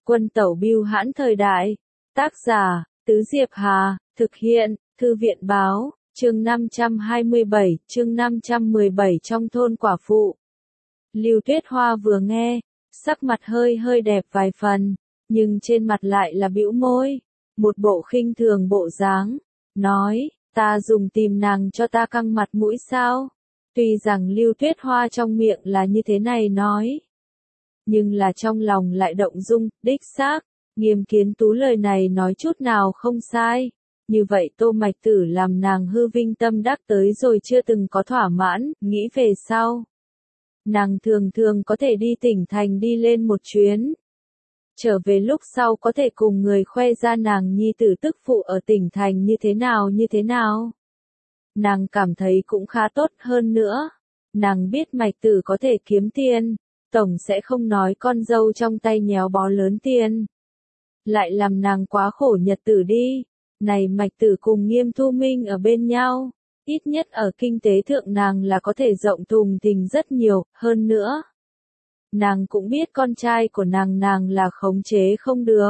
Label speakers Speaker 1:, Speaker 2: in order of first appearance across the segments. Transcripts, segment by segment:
Speaker 1: Quân tẩu bưu hãn thời đại. Tác giả, Tứ Diệp Hà, thực hiện, Thư viện báo, chương 527, chương 517 trong thôn quả phụ. Lưu Tuyết Hoa vừa nghe, sắc mặt hơi hơi đẹp vài phần, nhưng trên mặt lại là bĩu môi, một bộ khinh thường bộ dáng, nói, ta dùng tìm nàng cho ta căng mặt mũi sao? Tuy rằng Lưu Tuyết Hoa trong miệng là như thế này nói, nhưng là trong lòng lại động dung, đích xác, Nghiêm Kiến Tú lời này nói chút nào không sai. Như vậy Tô Mạch Tử làm nàng hư vinh tâm đắc tới rồi chưa từng có thỏa mãn, nghĩ về sau. Nàng thường thường có thể đi tỉnh thành đi lên một chuyến. Trở về lúc sau có thể cùng người khoe ra nàng nhi tử tức phụ ở tỉnh thành như thế nào. Nàng cảm thấy cũng khá tốt hơn nữa. Nàng biết Mạch Tử có thể kiếm tiền, tổng sẽ không nói con dâu trong tay nhéo bó lớn tiền. Lại làm nàng quá khổ nhật tử đi. Này Mạch Tử cùng Nghiêm Thu Minh ở bên nhau, ít nhất ở kinh tế thượng nàng là có thể rộng thùng thình rất nhiều, hơn nữa. Nàng cũng biết con trai của nàng là khống chế không được.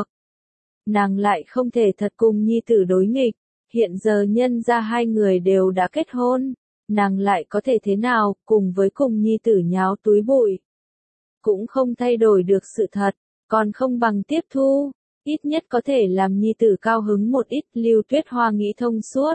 Speaker 1: Nàng lại không thể thật cùng nhi tử đối nghịch, hiện giờ nhân ra hai người đều đã kết hôn, nàng lại có thể thế nào, cùng nhi tử nháo túi bụi. Cũng không thay đổi được sự thật, còn không bằng tiếp thu. Ít nhất có thể làm nhi tử cao hứng một ít. Lưu Tuyết Hoa nghĩ thông suốt.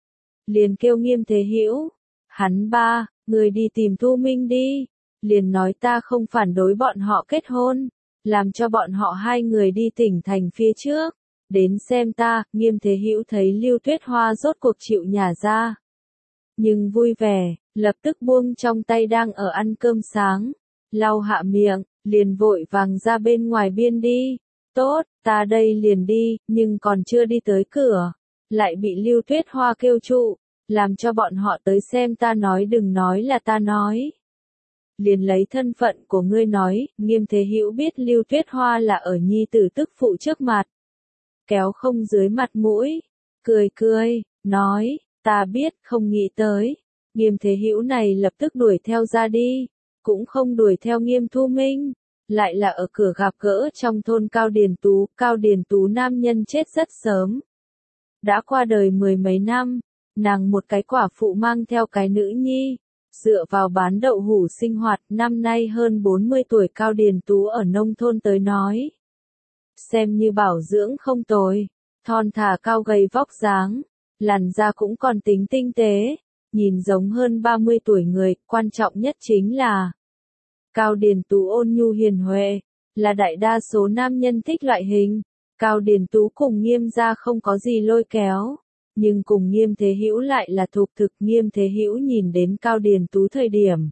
Speaker 1: Liền kêu Nghiêm Thế Hữu, hắn ba, người đi tìm Thu Minh đi. Liền nói ta không phản đối bọn họ kết hôn, làm cho bọn họ hai người đi tỉnh thành phía trước. Đến xem ta. Nghiêm Thế Hữu thấy Lưu Tuyết Hoa rốt cuộc chịu nhả ra. Nhưng vui vẻ, lập tức buông trong tay đang ở ăn cơm sáng. Lau hạ miệng, liền vội vàng ra bên ngoài biên đi. Tốt, ta đây liền đi, nhưng còn chưa đi tới cửa, lại bị Lưu Tuyết Hoa kêu trụ, làm cho bọn họ tới xem ta nói đừng nói là ta nói. Liền lấy thân phận của ngươi nói. Nghiêm Thế Hữu biết Lưu Tuyết Hoa là ở nhi tử tức phụ trước mặt. Kéo không dưới mặt mũi, cười, nói, ta biết, không nghĩ tới. Nghiêm Thế Hữu này lập tức đuổi theo ra đi, cũng không đuổi theo Nghiêm Thu Minh. Lại là ở cửa gặp gỡ trong thôn Cao Điền Tú nam nhân chết rất sớm. Đã qua đời mười mấy năm, nàng một cái quả phụ mang theo cái nữ nhi, dựa vào bán đậu hũ sinh hoạt. Năm nay hơn 40 tuổi Cao Điền Tú ở nông thôn tới nói. Xem như bảo dưỡng không tồi, thon thả cao gầy vóc dáng, làn da cũng còn tính tinh tế, nhìn giống hơn 30 tuổi người. Quan trọng nhất chính là Cao Điền Tú ôn nhu hiền huệ, là đại đa số nam nhân thích loại hình. Cao Điền Tú cùng Nghiêm gia không có gì lôi kéo, nhưng cùng Nghiêm Thế Hữu lại là thục thực. Nghiêm Thế Hữu nhìn đến Cao Điền Tú thời điểm,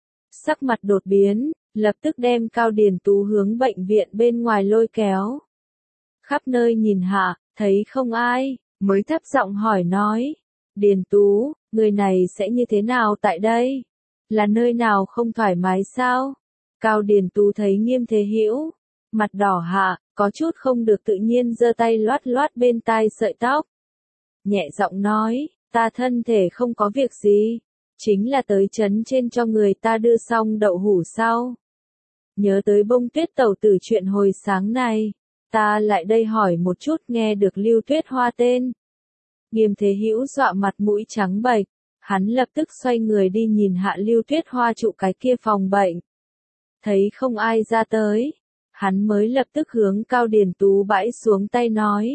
Speaker 1: sắc mặt đột biến, lập tức đem Cao Điền Tú hướng bệnh viện bên ngoài lôi kéo. Khắp nơi nhìn hạ, thấy không ai, mới thấp giọng hỏi nói, Điền Tú, người này sẽ như thế nào tại đây? Là nơi nào không thoải mái sao? Cao Điền Tú thấy Nghiêm Thế Hữu, mặt đỏ hạ, có chút không được tự nhiên giơ tay loát loát bên tai sợi tóc. Nhẹ giọng nói, ta thân thể không có việc gì, chính là tới trấn trên cho người ta đưa xong đậu hũ sau. Nhớ tới Bông Tuyết tẩu tử chuyện hồi sáng này, ta lại đây hỏi một chút. Nghe được Lưu Tuyết Hoa tên, Nghiêm Thế Hữu dọa mặt mũi trắng bệch. Hắn lập tức xoay người đi nhìn hạ Lưu Tuyết Hoa trụ cái kia phòng bệnh. Thấy không ai ra tới, hắn mới lập tức hướng Cao Điền Tú bãi xuống tay nói.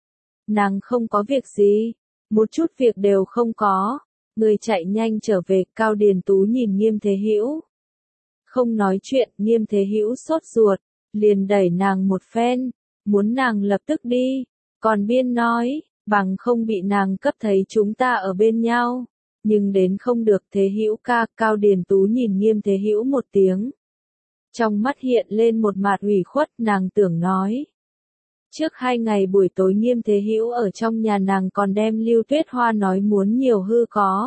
Speaker 1: Nàng không có việc gì, một chút việc đều không có, người chạy nhanh trở về. Cao Điền Tú nhìn Nghiêm Thế Hữu, không nói chuyện. Nghiêm Thế Hữu sốt ruột, liền đẩy nàng một phen, muốn nàng lập tức đi, còn biên nói, bằng không bị nàng cấp thấy chúng ta ở bên nhau. Nhưng đến không được. Thế Hữu ca. Cao Điền Tú nhìn Nghiêm Thế Hữu một tiếng, trong mắt hiện lên một mạt ủy khuất. Nàng tưởng nói, trước 2 ngày buổi tối Nghiêm Thế Hữu ở trong nhà nàng còn đem Lưu Tuyết Hoa nói muốn nhiều hư có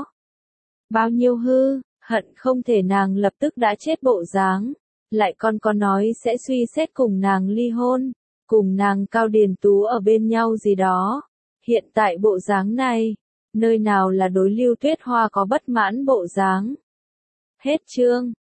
Speaker 1: bao nhiêu hư, hận không thể nàng lập tức đã chết bộ dáng, lại còn có nói sẽ suy xét cùng nàng ly hôn, cùng nàng Cao Điền Tú ở bên nhau gì đó. Hiện tại bộ dáng này, nơi nào là đối Lưu Tuyết Hoa có bất mãn bộ dáng. Hết chương.